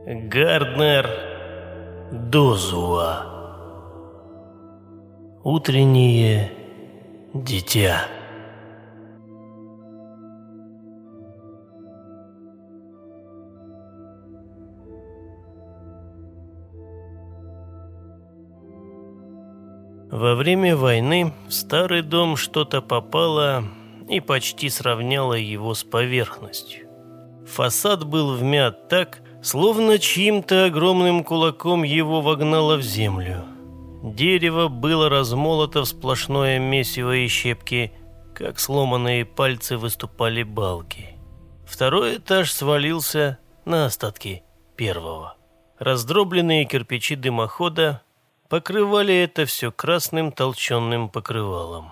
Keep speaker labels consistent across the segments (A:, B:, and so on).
A: Гарднер Дозуа. Утреннее дитя. Во время войны в старый дом что-то попало и почти сравняло его с поверхностью. Фасад был вмят так, словно чьим-то огромным кулаком его вогнало в землю. Дерево было размолото в сплошное месиво и щепки, как сломанные пальцы выступали балки. Второй этаж свалился на остатки первого. Раздробленные кирпичи дымохода покрывали это все красным толченым покрывалом.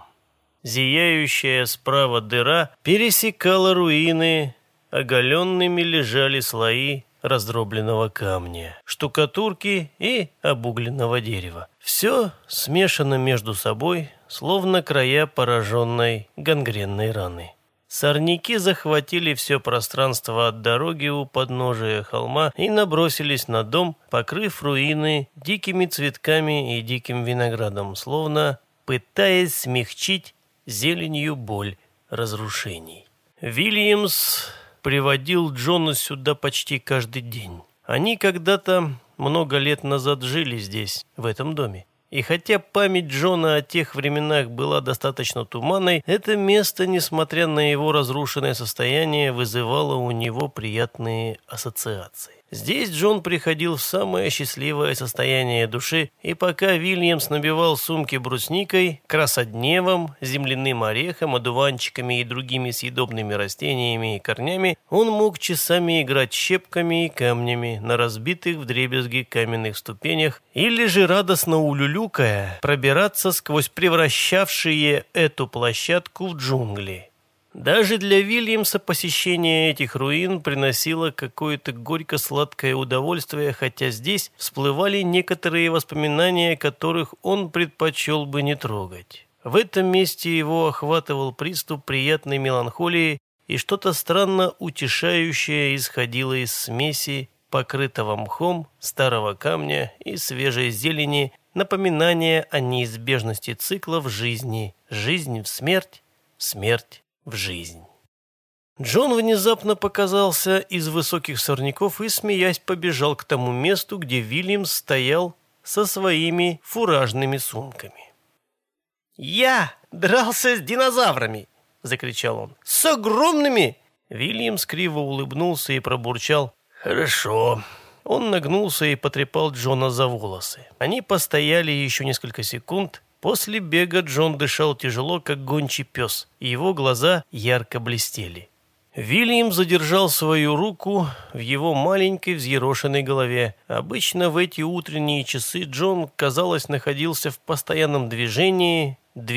A: Зияющая справа дыра пересекала руины, оголенными лежали слои раздробленного камня, штукатурки и обугленного дерева. Все смешано между собой, словно края пораженной гангренной раны. Сорняки захватили все пространство от дороги у подножия холма и набросились на дом, покрыв руины дикими цветками и диким виноградом, словно пытаясь смягчить зеленью боль разрушений. Вильямс приводил Джона сюда почти каждый день. Они когда-то много лет назад жили здесь, в этом доме. И хотя память Джона о тех временах была достаточно туманной, это место, несмотря на его разрушенное состояние, вызывало у него приятные ассоциации. Здесь Джон приходил в самое счастливое состояние души, и пока Вильямс набивал сумки брусникой, красодневом, земляным орехом, одуванчиками и другими съедобными растениями и корнями, он мог часами играть щепками и камнями на разбитых вдребезги каменных ступенях или же, радостно улюлюкая, пробираться сквозь превращавшие эту площадку в джунгли. Даже для Вильямса посещение этих руин приносило какое-то горько-сладкое удовольствие, хотя здесь всплывали некоторые воспоминания, которых он предпочел бы не трогать. В этом месте его охватывал приступ приятной меланхолии, и что-то странно утешающее исходило из смеси покрытого мхом, старого камня и свежей зелени, напоминание о неизбежности цикла в жизни, жизнь в смерть, смерть в жизнь. Джон внезапно показался из высоких сорняков и, смеясь, побежал к тому месту, где Вильямс стоял со своими фуражными сумками. «Я дрался с динозаврами!» — закричал он. «С огромными!» Вильямс криво улыбнулся и пробурчал: «Хорошо». Он нагнулся и потрепал Джона за волосы. Они постояли еще несколько секунд. После бега Джон дышал тяжело, как гончий пес, и его глаза ярко блестели. Вильям задержал свою руку в его маленькой взъерошенной голове. Обычно в эти утренние часы Джон, казалось, находился в постоянном движении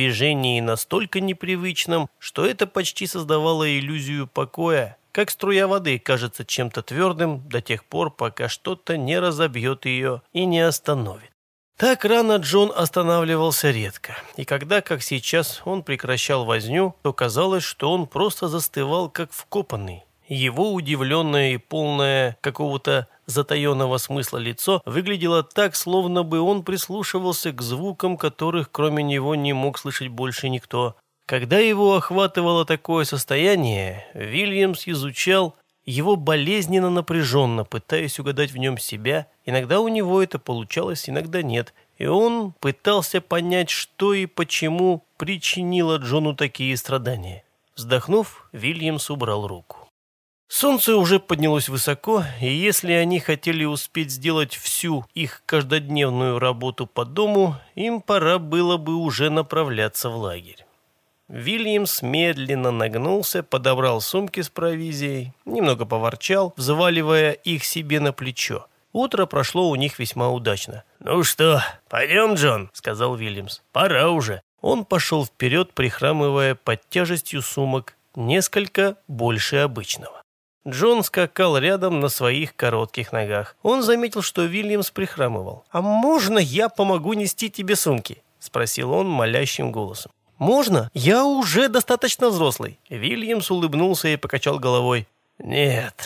A: настолько непривычном, что это почти создавало иллюзию покоя, как струя воды кажется чем-то твердым до тех пор, пока что-то не разобьет ее и не остановит. Так рано Джон останавливался редко, и когда, как сейчас, он прекращал возню, то казалось, что он просто застывал, как вкопанный. Его удивленное и полное какого-то затаенного смысла лицо выглядело так, словно бы он прислушивался к звукам, которых кроме него не мог слышать больше никто. Когда его охватывало такое состояние, Вильямс изучал его болезненно напряженно, пытаясь угадать в нем себя. Иногда у него это получалось, иногда нет. И он пытался понять, что и почему причинило Джону такие страдания. Вздохнув, Вильямс убрал руку. Солнце уже поднялось высоко, и если они хотели успеть сделать всю их каждодневную работу по дому, им пора было бы уже направляться в лагерь. Вильямс медленно нагнулся, подобрал сумки с провизией, немного поворчал, взваливая их себе на плечо. Утро прошло у них весьма удачно. «Ну что, пойдем, Джон?» — сказал Вильямс. «Пора уже». Он пошел вперед, прихрамывая под тяжестью сумок несколько больше обычного. Джон скакал рядом на своих коротких ногах. Он заметил, что Вильямс прихрамывал. «А можно я помогу нести тебе сумки?» — спросил он молящим голосом. «Можно? Я уже достаточно взрослый». Вильямс улыбнулся и покачал головой. «Нет,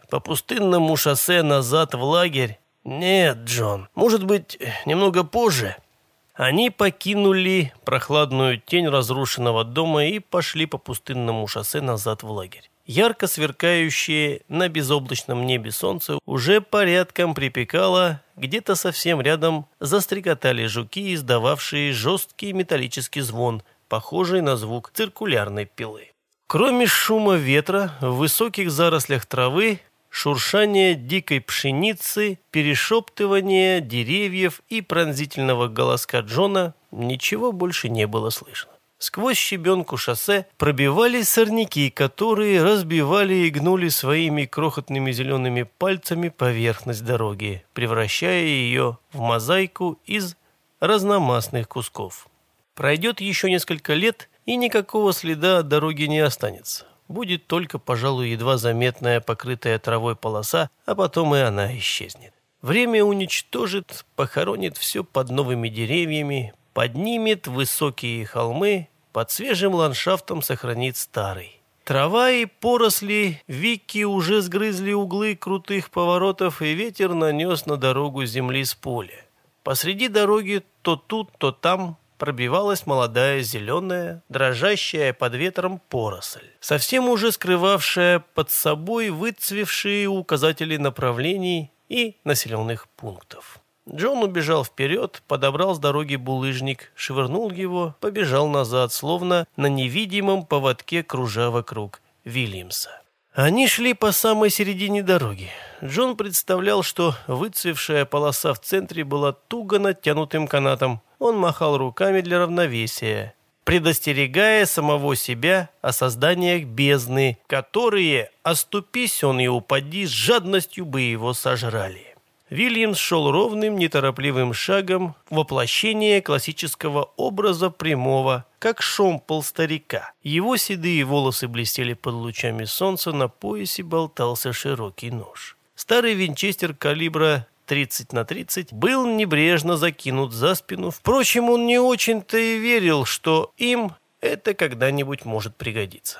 A: по пустынному шоссе назад в лагерь? Нет, Джон, может быть, немного позже. Они покинули прохладную тень разрушенного дома и пошли по пустынному шоссе назад в лагерь. Ярко сверкающее на безоблачном небе солнце уже порядком припекало, где-то совсем рядом застрекотали жуки, издававшие жесткий металлический звон, похожий на звук циркулярной пилы. Кроме шума ветра, в высоких зарослях травы, шуршание дикой пшеницы, перешептывание деревьев и пронзительного голоска Джона ничего больше не было слышно. Сквозь щебенку шоссе пробивались сорняки, которые разбивали и гнули своими крохотными зелеными пальцами поверхность дороги, превращая ее в мозаику из разномастных кусков. Пройдет еще несколько лет, и никакого следа от дороги не останется. Будет только, пожалуй, едва заметная покрытая травой полоса, а потом и она исчезнет. Время уничтожит, похоронит все под новыми деревьями, поднимет высокие холмы, под свежим ландшафтом сохранит старый. Трава и поросли вики уже сгрызли углы крутых поворотов, и ветер нанес на дорогу земли с поля. Посреди дороги то тут, то там пробивалась молодая зеленая, дрожащая под ветром поросль, совсем уже скрывавшая под собой выцвевшие указатели направлений и населенных пунктов. Джон убежал вперед, подобрал с дороги булыжник, швырнул его, побежал назад, словно на невидимом поводке, кружа вокруг Вильямса. Они шли по самой середине дороги. Джон представлял, что выцвевшая полоса в центре была туго натянутым канатом. Он махал руками для равновесия, предостерегая самого себя о созданиях бездны, которые, оступись он и упади, с жадностью бы его сожрали. Вильямс шел ровным, неторопливым шагом, воплощение классического образа прямого, как шомпол старика. Его седые волосы блестели под лучами солнца, на поясе болтался широкий нож. Старый винчестер калибра 30 на 30 был небрежно закинут за спину. Впрочем, он не очень-то и верил, что им это когда-нибудь может пригодиться.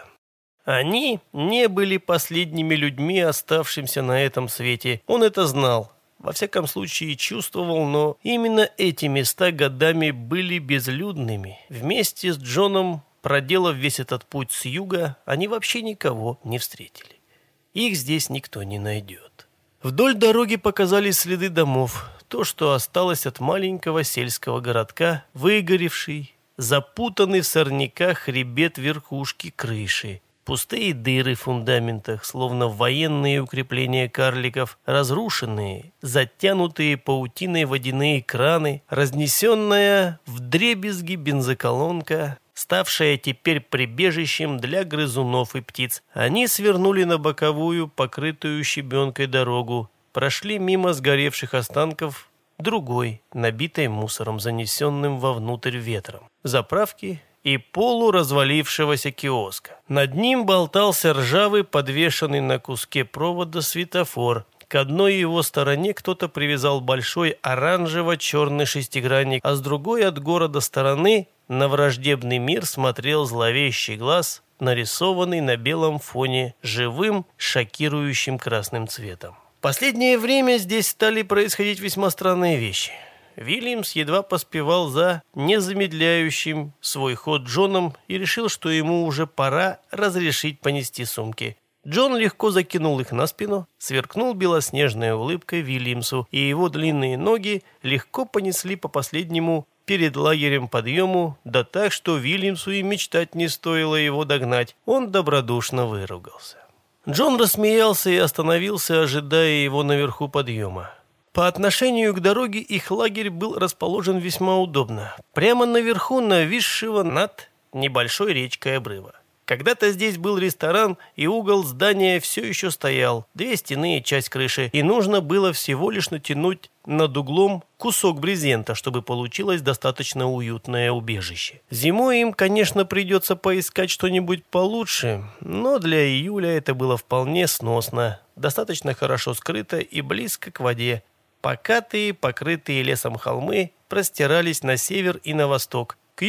A: Они не были последними людьми, оставшимися на этом свете. Он это знал. Во всяком случае чувствовал, но именно эти места годами были безлюдными. Вместе с Джоном, проделав весь этот путь с юга, они вообще никого не встретили. Их здесь никто не найдет. Вдоль дороги показались следы домов, то, что осталось от маленького сельского городка, выгоревший, запутанный в сорняках хребет верхушки крыши. Пустые дыры в фундаментах, словно военные укрепления карликов, разрушенные, затянутые паутиной водяные краны, разнесенная вдребезги бензоколонка, ставшая теперь прибежищем для грызунов и птиц. Они свернули на боковую, покрытую щебенкой дорогу, прошли мимо сгоревших останков другой, набитой мусором, занесенным вовнутрь ветром, заправки и полуразвалившегося киоска. Над ним болтался ржавый, подвешенный на куске провода светофор. К одной его стороне кто-то привязал большой оранжево-черный шестигранник, а с другой от города стороны на враждебный мир смотрел зловещий глаз, нарисованный на белом фоне живым, шокирующим красным цветом. В последнее время здесь стали происходить весьма странные вещи. Вильямс едва поспевал за незамедляющим свой ход Джоном и решил, что ему уже пора разрешить понести сумки. Джон легко закинул их на спину, сверкнул белоснежной улыбкой Вильямсу, и его длинные ноги легко понесли по последнему перед лагерем подъему, да так, что Вильямсу и мечтать не стоило его догнать. Он добродушно выругался. Джон рассмеялся и остановился, ожидая его наверху подъема. По отношению к дороге их лагерь был расположен весьма удобно, прямо наверху нависшего над небольшой речкой обрыва. Когда-то здесь был ресторан, и угол здания все еще стоял, 2 стены и часть крыши, и нужно было всего лишь натянуть над углом кусок брезента, чтобы получилось достаточно уютное убежище. Зимой им, конечно, придется поискать что-нибудь получше, но для июля это было вполне сносно, достаточно хорошо скрыто и близко к воде. Покатые, покрытые лесом холмы простирались на север и на восток. К югу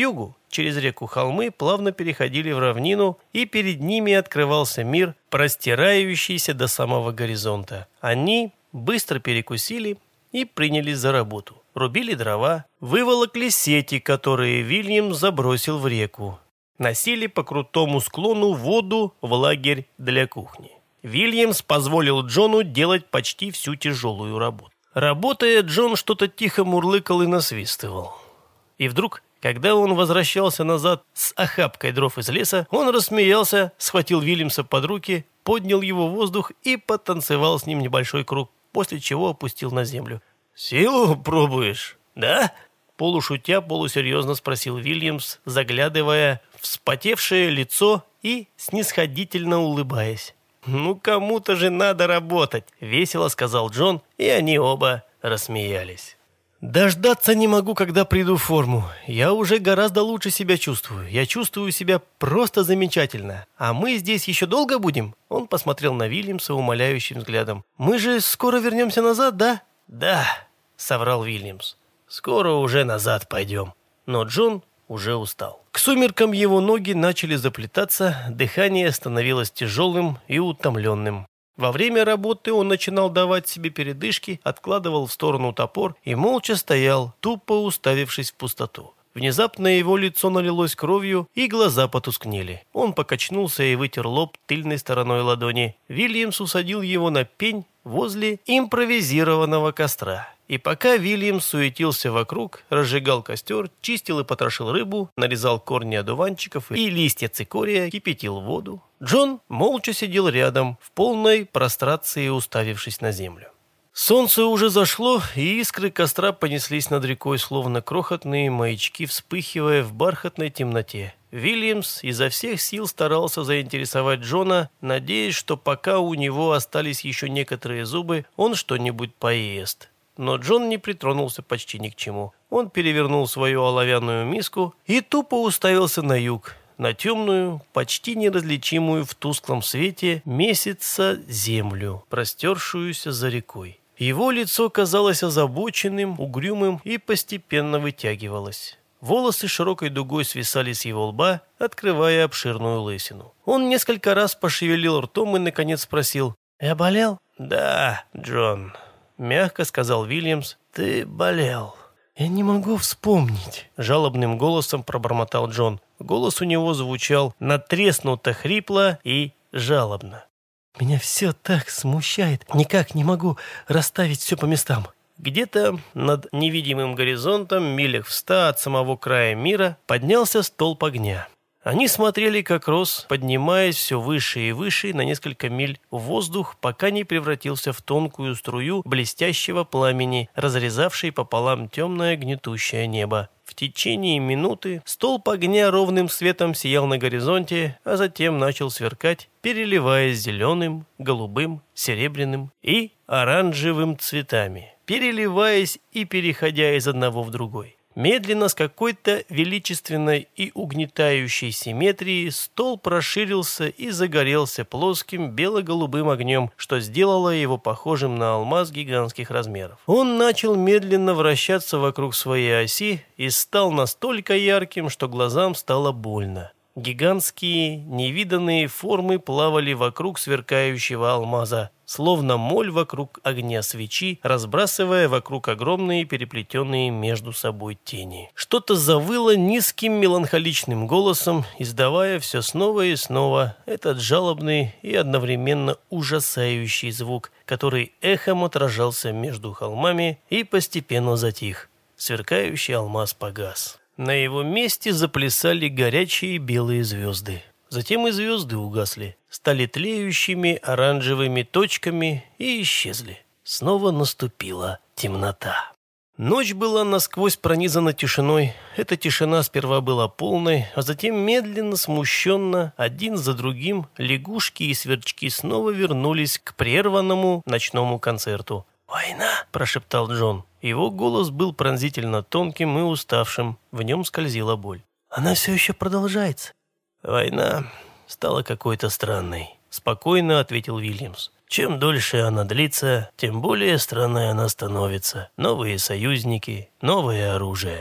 A: через реку холмы плавно переходили в равнину, и перед ними открывался мир, простирающийся до самого горизонта. Они быстро перекусили и принялись за работу. Рубили дрова, выволокли сети, которые Вильям забросил в реку. Носили по крутому склону воду в лагерь для кухни. Вильямс позволил Джону делать почти всю тяжелую работу. Работая, Джон что-то тихо мурлыкал и насвистывал. И вдруг, когда он возвращался назад с охапкой дров из леса, он рассмеялся, схватил Вильямса под руки, поднял его в воздух и потанцевал с ним небольшой круг, после чего опустил на землю. «Силу пробуешь, да?» Полушутя, полусерьезно спросил Вильямс, заглядывая в вспотевшее лицо и снисходительно улыбаясь. «Ну, кому-то же надо работать», — весело сказал Джон, и они оба рассмеялись. «Дождаться не могу, когда приду в форму. Я уже гораздо лучше себя чувствую. Я чувствую себя просто замечательно. А мы здесь еще долго будем?» Он посмотрел на Вильямса умоляющим взглядом. «Мы же скоро вернемся назад, да?» «Да», — соврал Вильямс. «Скоро уже назад пойдем». Но Джон уже устал. К сумеркам его ноги начали заплетаться, дыхание становилось тяжелым и утомленным. Во время работы он начинал давать себе передышки, откладывал в сторону топор и молча стоял, тупо уставившись в пустоту. Внезапно его лицо налилось кровью, и глаза потускнели. Он покачнулся и вытер лоб тыльной стороной ладони. Вильямс усадил его на пень возле импровизированного костра. И пока Вильямс суетился вокруг, разжигал костер, чистил и потрошил рыбу, нарезал корни одуванчиков и листья цикория, кипятил воду, Джон молча сидел рядом, в полной прострации уставившись на землю. Солнце уже зашло, и искры костра понеслись над рекой, словно крохотные маячки, вспыхивая в бархатной темноте. Вильямс изо всех сил старался заинтересовать Джона, надеясь, что пока у него остались еще некоторые зубы, он что-нибудь поест. Но Джон не притронулся почти ни к чему. Он перевернул свою оловянную миску и тупо уставился на юг, на темную, почти неразличимую в тусклом свете месяца землю, простершуюся за рекой. Его лицо казалось озабоченным, угрюмым и постепенно вытягивалось. Волосы широкой дугой свисали с его лба, открывая обширную лысину. Он несколько раз пошевелил ртом и, наконец, спросил: «Я болел?» «Да, Джон», — мягко сказал Вильямс, — «ты болел». «Я не могу вспомнить», — жалобным голосом пробормотал Джон. Голос у него звучал надтреснуто хрипло и жалобно. «Меня все так смущает. Никак не могу расставить все по местам». Где-то над невидимым горизонтом, милях в 100 от самого края мира, поднялся столб огня. Они смотрели, как рос, поднимаясь все выше и выше на несколько миль в воздух, пока не превратился в тонкую струю блестящего пламени, разрезавшей пополам темное гнетущее небо. В течение минуты столб огня ровным светом сиял на горизонте, а затем начал сверкать, переливаясь зеленым, голубым, серебряным и оранжевым цветами, переливаясь и переходя из одного в другой. Медленно, с какой-то величественной и угнетающей симметрией, столб расширился и загорелся плоским бело-голубым огнем, что сделало его похожим на алмаз гигантских размеров. Он начал медленно вращаться вокруг своей оси и стал настолько ярким, что глазам стало больно. Гигантские, невиданные формы плавали вокруг сверкающего алмаза, словно моль вокруг огня свечи, разбрасывая вокруг огромные переплетенные между собой тени. Что-то завыло низким меланхоличным голосом, издавая все снова и снова этот жалобный и одновременно ужасающий звук, который эхом отражался между холмами и постепенно затих. Сверкающий алмаз погас. На его месте заплясали горячие белые звезды. Затем и звезды угасли, стали тлеющими оранжевыми точками и исчезли. Снова наступила темнота. Ночь была насквозь пронизана тишиной. Эта тишина сперва была полной, а затем медленно, смущенно, один за другим, лягушки и сверчки снова вернулись к прерванному ночному концерту. «Война!» – прошептал Джон. Его голос был пронзительно тонким и уставшим, в нем скользила боль. «Она все еще продолжается». «Война стала какой-то странной», – спокойно ответил Вильямс. «Чем дольше она длится, тем более странной она становится. Новые союзники, новое оружие».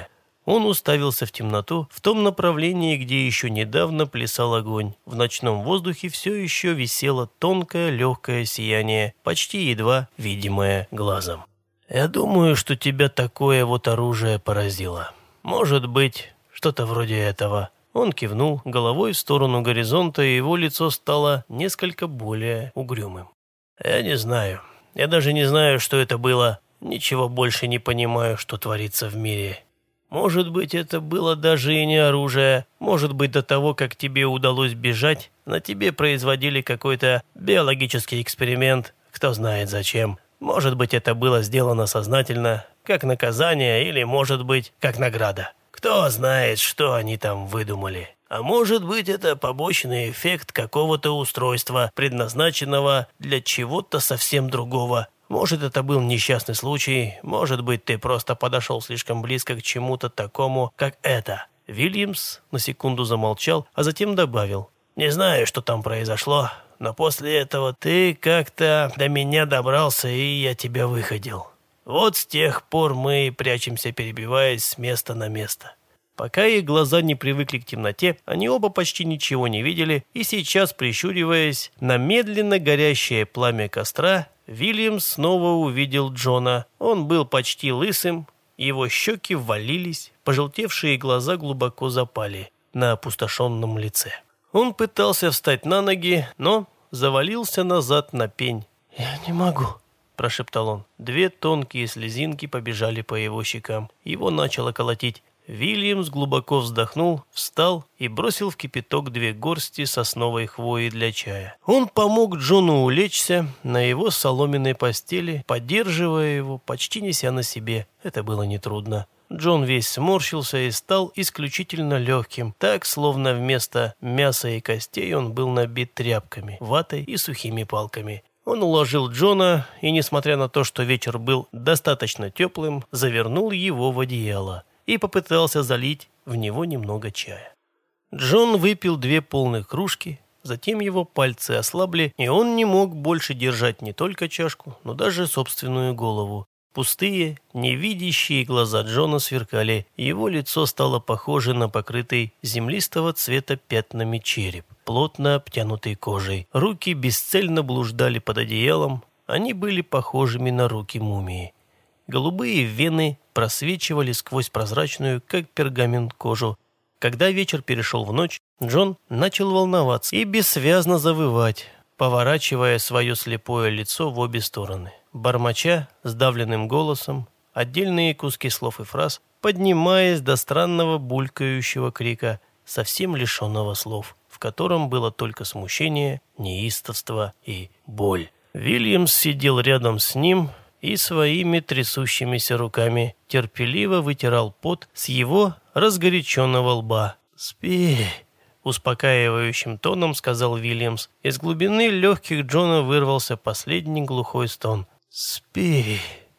A: Он уставился в темноту, в том направлении, где еще недавно плясал огонь. В ночном воздухе все еще висело тонкое легкое сияние, почти едва видимое глазом. «Я думаю, что тебя такое вот оружие поразило. Может быть, что-то вроде этого». Он кивнул головой в сторону горизонта, и его лицо стало несколько более угрюмым. «Я не знаю. Я даже не знаю, что это было. Ничего больше не понимаю, что творится в мире. Может быть, это было даже и не оружие. Может быть, до того, как тебе удалось бежать, на тебе производили какой-то биологический эксперимент. Кто знает зачем. Может быть, это было сделано сознательно, как наказание, или, может быть, как награда. Кто знает, что они там выдумали. А может быть, это побочный эффект какого-то устройства, предназначенного для чего-то совсем другого. Может, это был несчастный случай, может быть, ты просто подошел слишком близко к чему-то такому, как это». Вильямс на секунду замолчал, а затем добавил: «Не знаю, что там произошло, но после этого ты как-то до меня добрался, и я тебя выходил. Вот с тех пор мы и прячемся, перебиваясь с места на место». Пока их глаза не привыкли к темноте, они оба почти ничего не видели, и сейчас, прищуриваясь на медленно горящее пламя костра, Вильямс снова увидел Джона. Он был почти лысым, его щеки ввалились, пожелтевшие глаза глубоко запали на опустошенном лице. Он пытался встать на ноги, но завалился назад на пень. «Я не могу», – прошептал он. 2 тонкие слезинки побежали по его щекам. Его начало колотить. Вильямс глубоко вздохнул, встал и бросил в кипяток 2 горсти сосновой хвои для чая. Он помог Джону улечься на его соломенной постели, поддерживая его, почти неся на себе. Это было нетрудно. Джон весь сморщился и стал исключительно легким, так, словно вместо мяса и костей он был набит тряпками, ватой и сухими палками. Он уложил Джона и, несмотря на то, что вечер был достаточно теплым, завернул его в одеяло и попытался залить в него немного чая. Джон выпил 2 полных кружки, затем его пальцы ослабли, и он не мог больше держать не только чашку, но даже собственную голову. Пустые, невидящие глаза Джона сверкали, его лицо стало похоже на покрытый землистого цвета пятнами череп, плотно обтянутый кожей. Руки бесцельно блуждали под одеялом, они были похожими на руки мумии. Голубые вены просвечивали сквозь прозрачную, как пергамент, кожу. Когда вечер перешел в ночь, Джон начал волноваться и бессвязно завывать, поворачивая свое слепое лицо в обе стороны. Бормоча сдавленным голосом отдельные куски слов и фраз, поднимаясь до странного булькающего крика, совсем лишенного слов, в котором было только смущение, неистовство и боль. Вильямс сидел рядом с ним и своими трясущимися руками терпеливо вытирал пот с его разгоряченного лба. «Спи», — успокаивающим тоном сказал Вильямс. Из глубины легких Джона вырвался последний глухой стон. «Спи.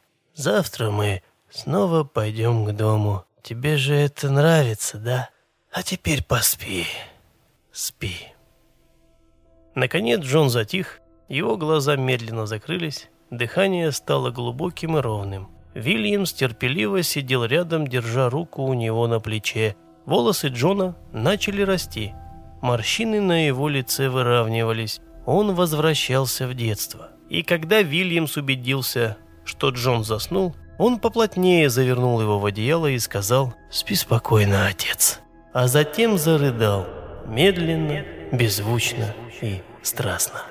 A: Завтра мы снова пойдем к дому. Тебе же это нравится, да? А теперь поспи. Спи». Наконец Джон затих, его глаза медленно закрылись, дыхание стало глубоким и ровным. Вильямс терпеливо сидел рядом, держа руку у него на плече. Волосы Джона начали расти. Морщины на его лице выравнивались. Он возвращался в детство. И когда Вильямс убедился, что Джон заснул, он поплотнее завернул его в одеяло и сказал: «Спи спокойно, отец». А затем зарыдал, медленно, беззвучно и страстно.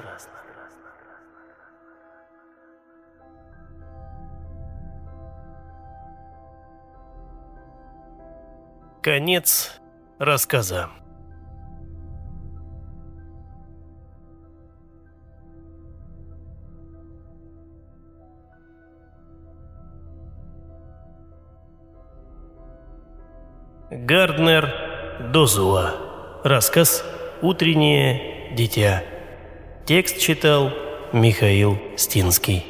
A: Конец рассказа. Гарднер Дозуа. Рассказ «Утреннее дитя». Текст читал Михаил Стинский.